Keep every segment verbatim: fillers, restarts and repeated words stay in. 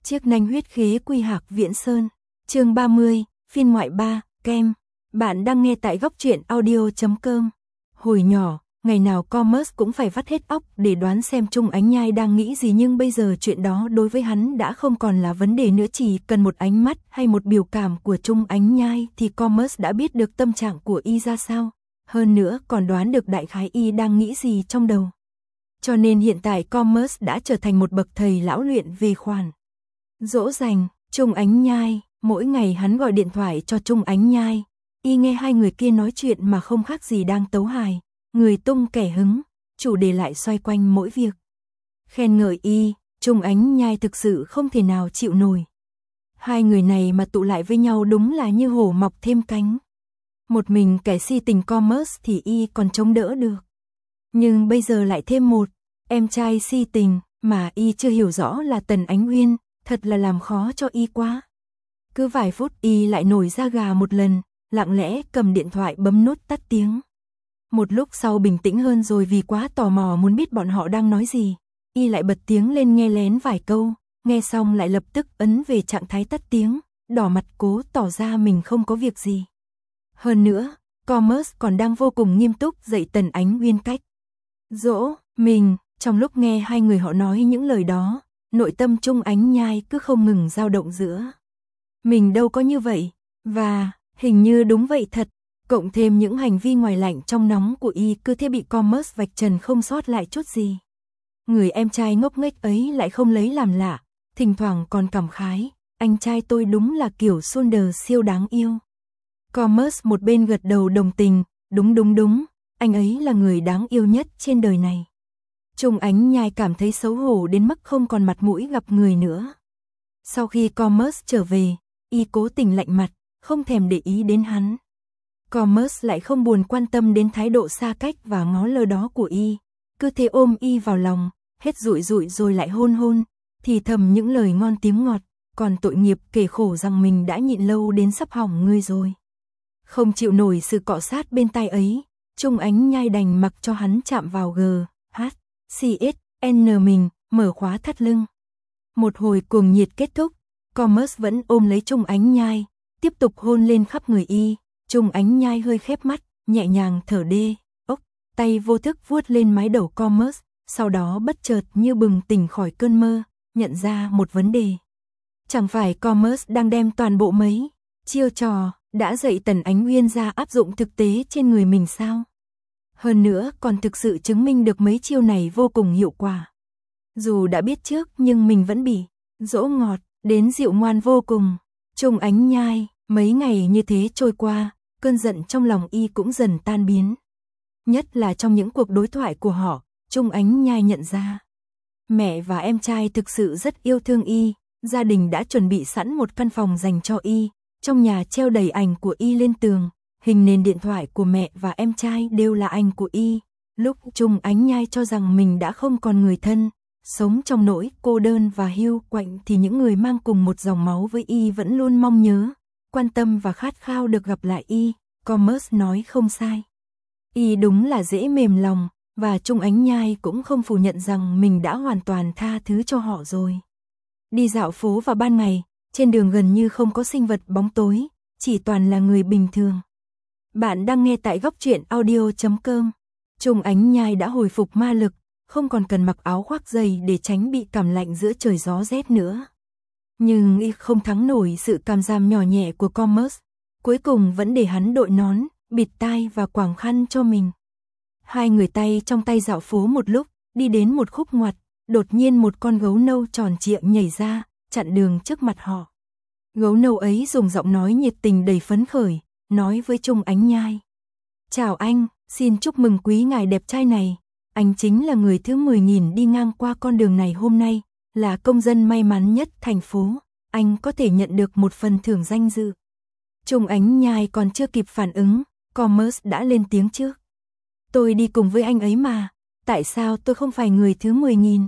Chiếc nanh huyết khế quy hạc Viễn Sơn. Chương ba mươi, phiên ngoại ba, kem. Bạn đang nghe tại góc truyện audio chấm com. Hồi nhỏ, ngày nào Commerce cũng phải vắt hết óc để đoán xem Trung Ánh Nhai đang nghĩ gì, nhưng bây giờ chuyện đó đối với hắn đã không còn là vấn đề nữa, chỉ cần một ánh mắt hay một biểu cảm của Trung Ánh Nhai thì Commerce đã biết được tâm trạng của y ra sao, hơn nữa còn đoán được đại khái y đang nghĩ gì trong đầu. Cho nên hiện tại Commerce đã trở thành một bậc thầy lão luyện về khoản dỗ dành Trung Ánh Nhai. Mỗi ngày hắn gọi điện thoại cho Trung Ánh Nhai, y nghe hai người kia nói chuyện mà không khác gì đang tấu hài, người tung kẻ hứng, chủ đề lại xoay quanh mỗi việc khen ngợi y. Trung Ánh Nhai thực sự không thể nào chịu nổi. Hai người này mà tụ lại với nhau đúng là như hổ mọc thêm cánh. Một mình kẻ si tình Commerce thì y còn chống đỡ được, nhưng bây giờ lại thêm một em trai si tình mà y chưa hiểu rõ là Tần Ánh Uyên, thật là làm khó cho y quá. Cứ vài phút y lại nổi da gà một lần, lặng lẽ cầm điện thoại bấm nút tắt tiếng. Một lúc sau bình tĩnh hơn rồi, vì quá tò mò muốn biết bọn họ đang nói gì, y lại bật tiếng lên nghe lén vài câu, nghe xong lại lập tức ấn về trạng thái tắt tiếng, đỏ mặt cố tỏ ra mình không có việc gì. Hơn nữa, Commerce còn đang vô cùng nghiêm túc dạy Tần Ánh Uyên cách dỗ mình. Trong lúc nghe hai người họ nói những lời đó, nội tâm Trung Ánh Nhai cứ không ngừng dao động giữa mình đâu có như vậy, và hình như đúng vậy thật, cộng thêm những hành vi ngoài lạnh trong nóng của y cứ thế bị Commerce vạch trần không sót lại chút gì. Người em trai ngốc nghếch ấy lại không lấy làm lạ, thỉnh thoảng còn cảm khái, anh trai tôi đúng là kiểu Sunder siêu đáng yêu. Commerce một bên gật đầu đồng tình, đúng đúng đúng, anh ấy là người đáng yêu nhất trên đời này. Trung Ánh Nhai cảm thấy xấu hổ đến mức không còn mặt mũi gặp người nữa. Sau khi Commerce trở về, y cố tình lạnh mặt, không thèm để ý đến hắn. Commerce lại không buồn quan tâm đến thái độ xa cách và ngó lơ đó của y, cứ thế ôm y vào lòng, hết dụi dụi rồi lại hôn hôn, thì thầm những lời ngon tiếng ngọt, còn tội nghiệp kể khổ rằng mình đã nhịn lâu đến sắp hỏng ngươi rồi. Không chịu nổi sự cọ sát bên tai ấy, Trung Ánh Nhai đành mặc cho hắn chạm vào G, H, C S, N mình, mở khóa thắt lưng. Một hồi cuồng nhiệt kết thúc, Commerce vẫn ôm lấy Trung Ánh Nhai, tiếp tục hôn lên khắp người y. Trung Ánh Nhai hơi khép mắt, nhẹ nhàng thở đê, ốc, tay vô thức vuốt lên mái đầu Commerce, sau đó bất chợt như bừng tỉnh khỏi cơn mơ, nhận ra một vấn đề. Chẳng phải Commerce đang đem toàn bộ mấy chiêu trò đã dạy Tần Ánh Uyên ra áp dụng thực tế trên người mình sao? Hơn nữa còn thực sự chứng minh được mấy chiêu này vô cùng hiệu quả. Dù đã biết trước nhưng mình vẫn bị dỗ ngọt đến dịu ngoan vô cùng. Trung Ánh Nhai, mấy ngày như thế trôi qua, cơn giận trong lòng y cũng dần tan biến. Nhất là trong những cuộc đối thoại của họ, Trung Ánh Nhai nhận ra mẹ và em trai thực sự rất yêu thương y. Gia đình đã chuẩn bị sẵn một căn phòng dành cho y, trong nhà treo đầy ảnh của y lên tường, hình nền điện thoại của mẹ và em trai đều là ảnh của y. Lúc Trung Ánh Nhai cho rằng mình đã không còn người thân, sống trong nỗi cô đơn và hiu quạnh, thì những người mang cùng một dòng máu với y vẫn luôn mong nhớ, quan tâm và khát khao được gặp lại y. Commerce nói không sai, y đúng là dễ mềm lòng, và Trung Ánh Nhai cũng không phủ nhận rằng mình đã hoàn toàn tha thứ cho họ rồi. Đi dạo phố vào ban ngày, trên đường gần như không có sinh vật bóng tối, chỉ toàn là người bình thường. Bạn đang nghe tại góc truyện audio chấm com. Trung Ánh Nhai đã hồi phục ma lực, không còn cần mặc áo khoác dày để tránh bị cảm lạnh giữa trời gió rét nữa. Nhưng y không thắng nổi sự cảm giam nhỏ nhẹ của Commerce, cuối cùng vẫn để hắn đội nón, bịt tai và quàng khăn cho mình. Hai người tay trong tay dạo phố một lúc, đi đến một khúc ngoặt, đột nhiên một con gấu nâu tròn trịa nhảy ra, chặn đường trước mặt họ. Gấu nâu ấy dùng giọng nói nhiệt tình đầy phấn khởi, nói với Trung Ánh Nhai: "Chào anh, xin chúc mừng quý ngài đẹp trai này. Anh chính là người thứ mười nghìn đi ngang qua con đường này hôm nay, là công dân may mắn nhất thành phố. Anh có thể nhận được một phần thưởng danh dự." Trung Ánh Nhai còn chưa kịp phản ứng, Commerce đã lên tiếng trước: "Tôi đi cùng với anh ấy mà, tại sao tôi không phải người thứ mười nghìn?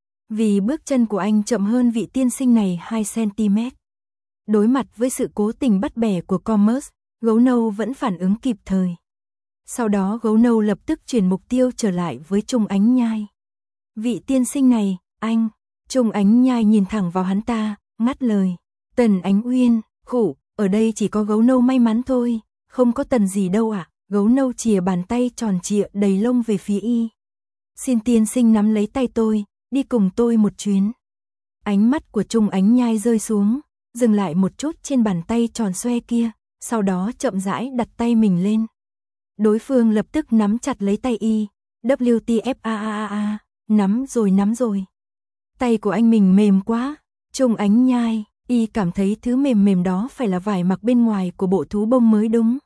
Vì bước chân của anh chậm hơn vị tiên sinh này hai xăng-ti-mét. Đối mặt với sự cố tình bắt bẻ của Commerce, gấu nâu vẫn phản ứng kịp thời. Sau đó gấu nâu lập tức chuyển mục tiêu trở lại với Trung Ánh Nhai. "Vị tiên sinh này, anh." Trung Ánh Nhai nhìn thẳng vào hắn ta, ngắt lời. Tần Ánh Uyên, khụ, ở đây chỉ có gấu nâu may mắn thôi, không có tần gì đâu ạ. À? Gấu nâu chìa bàn tay tròn trịa đầy lông về phía y. Xin tiên sinh nắm lấy tay tôi, đi cùng tôi một chuyến. Ánh mắt của Trung Ánh Nhai rơi xuống, dừng lại một chút trên bàn tay tròn xoe kia, sau đó chậm rãi đặt tay mình lên. Đối phương lập tức nắm chặt lấy tay y, W T F a a a, nắm rồi nắm rồi. Tay của anh mình mềm quá, Trung Ánh Nhai, y cảm thấy thứ mềm mềm đó phải là vải mặc bên ngoài của bộ thú bông mới đúng.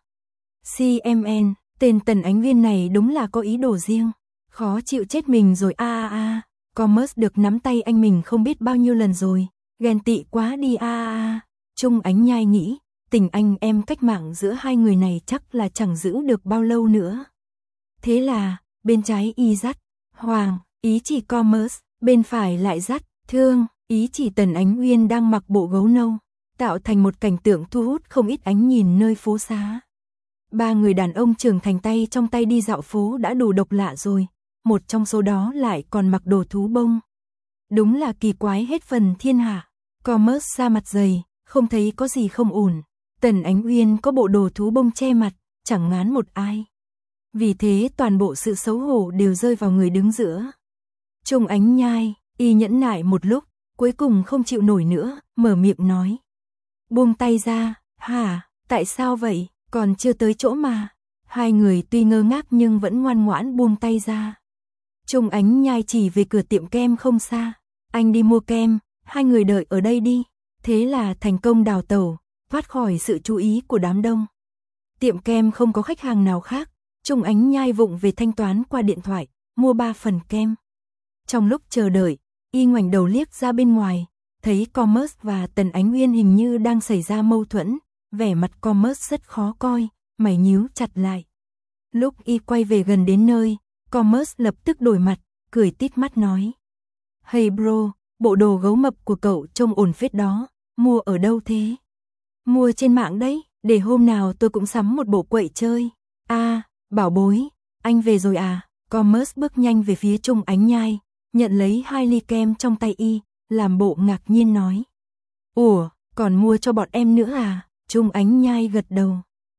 C M N, tên Tần Ánh Uyên này đúng là có ý đồ riêng, khó chịu chết mình rồi a a a. Commerce được nắm tay anh mình không biết bao nhiêu lần rồi, ghen tị quá đi a a a. Trung Ánh Nhai nghĩ, tình anh em cách mạng giữa hai người này chắc là chẳng giữ được bao lâu nữa. Thế là, bên trái y dắt, Hoàng, ý chỉ Commerce, bên phải lại dắt, Thương, ý chỉ Tần Ánh Uyên đang mặc bộ gấu nâu, tạo thành một cảnh tượng thu hút không ít ánh nhìn nơi phố xá. Ba người đàn ông trưởng thành tay trong tay đi dạo phố đã đủ độc lạ rồi, một trong số đó lại còn mặc đồ thú bông. Đúng là kỳ quái hết phần thiên hạ. Commerce ra mặt dày, không thấy có gì không ổn. Tần Ánh Uyên có bộ đồ thú bông che mặt, chẳng ngán một ai. Vì thế toàn bộ sự xấu hổ đều rơi vào người đứng giữa. Trung Ánh Nhai, y nhẫn nại một lúc, cuối cùng không chịu nổi nữa, mở miệng nói. Buông tay ra, hả, tại sao vậy, còn chưa tới chỗ mà. Hai người tuy ngơ ngác nhưng vẫn ngoan ngoãn buông tay ra. Trung Ánh Nhai chỉ về cửa tiệm kem không xa. Anh đi mua kem, hai người đợi ở đây đi. Thế là thành công đào tẩu, thoát khỏi sự chú ý của đám đông. Tiệm kem không có khách hàng nào khác. Trung Ánh Nhai vụng về thanh toán qua điện thoại, mua ba phần kem. Trong lúc chờ đợi, y ngoảnh đầu liếc ra bên ngoài, thấy Commerce và Tần Ánh Uyên hình như đang xảy ra mâu thuẫn, vẻ mặt Commerce rất khó coi, mày nhíu chặt lại. Lúc y quay về gần đến nơi, Commerce lập tức đổi mặt, cười tít mắt nói. Hey bro, bộ đồ gấu mập của cậu trông ổn phết đó, mua ở đâu thế? Mua trên mạng đấy, để hôm nào tôi cũng sắm một bộ quậy chơi. À, bảo bối, anh về rồi à? Commerce bước nhanh về phía Trung Ánh Nhai, nhận lấy hai ly kem trong tay y, làm bộ ngạc nhiên nói. Ủa, còn mua cho bọn em nữa à? Trung Ánh Nhai gật đầu.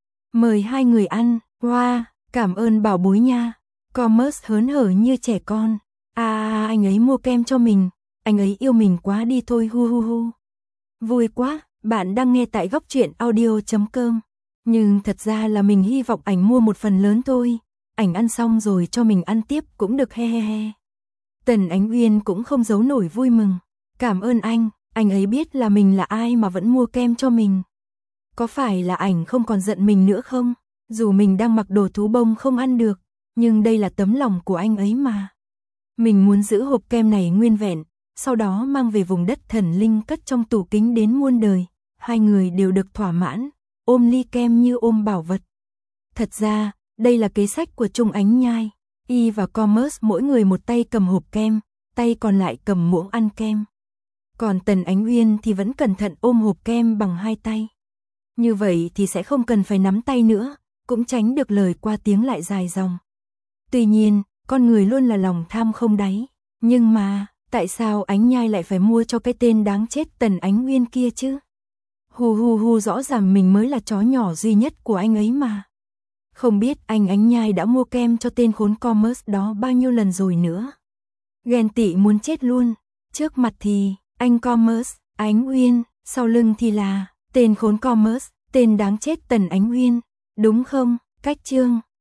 Mời hai người ăn, wow, cảm ơn bảo bối nha. Commerce hớn hở như trẻ con. À, anh ấy mua kem cho mình, anh ấy yêu mình quá đi thôi hu hu hu. Vui quá, bạn đang nghe tại góc truyện audio chấm com. Nhưng thật ra là mình hy vọng ảnh mua một phần lớn thôi. Ảnh ăn xong rồi cho mình ăn tiếp cũng được he he he. Tần Ánh Uyên cũng không giấu nổi vui mừng. Cảm ơn anh, anh ấy biết là mình là ai mà vẫn mua kem cho mình. Có phải là ảnh không còn giận mình nữa không? Dù mình đang mặc đồ thú bông không ăn được, nhưng đây là tấm lòng của anh ấy mà. Mình muốn giữ hộp kem này nguyên vẹn, sau đó mang về vùng đất thần linh cất trong tủ kính đến muôn đời. Hai người đều được thỏa mãn, ôm ly kem như ôm bảo vật. Thật ra, đây là kế sách của Trung Ánh Nhai. Y và Commerce mỗi người một tay cầm hộp kem, tay còn lại cầm muỗng ăn kem. Còn Tần Ánh Uyên thì vẫn cẩn thận ôm hộp kem bằng hai tay. Như vậy thì sẽ không cần phải nắm tay nữa, cũng tránh được lời qua tiếng lại dài dòng. Tuy nhiên, con người luôn là lòng tham không đáy. Nhưng mà, tại sao Ánh Nhai lại phải mua cho cái tên đáng chết Tần Ánh Uyên kia chứ? Hù hù hù, rõ ràng mình mới là chó nhỏ duy nhất của anh ấy mà. Không biết anh Ánh Nhai đã mua kem cho tên khốn Commerce đó bao nhiêu lần rồi nữa. Ghen tị muốn chết luôn. Trước mặt thì, anh Commerce, Ánh Uyên, sau lưng thì là, tên khốn Commerce, tên đáng chết Tần Ánh Uyên. Đúng không? Cách chương.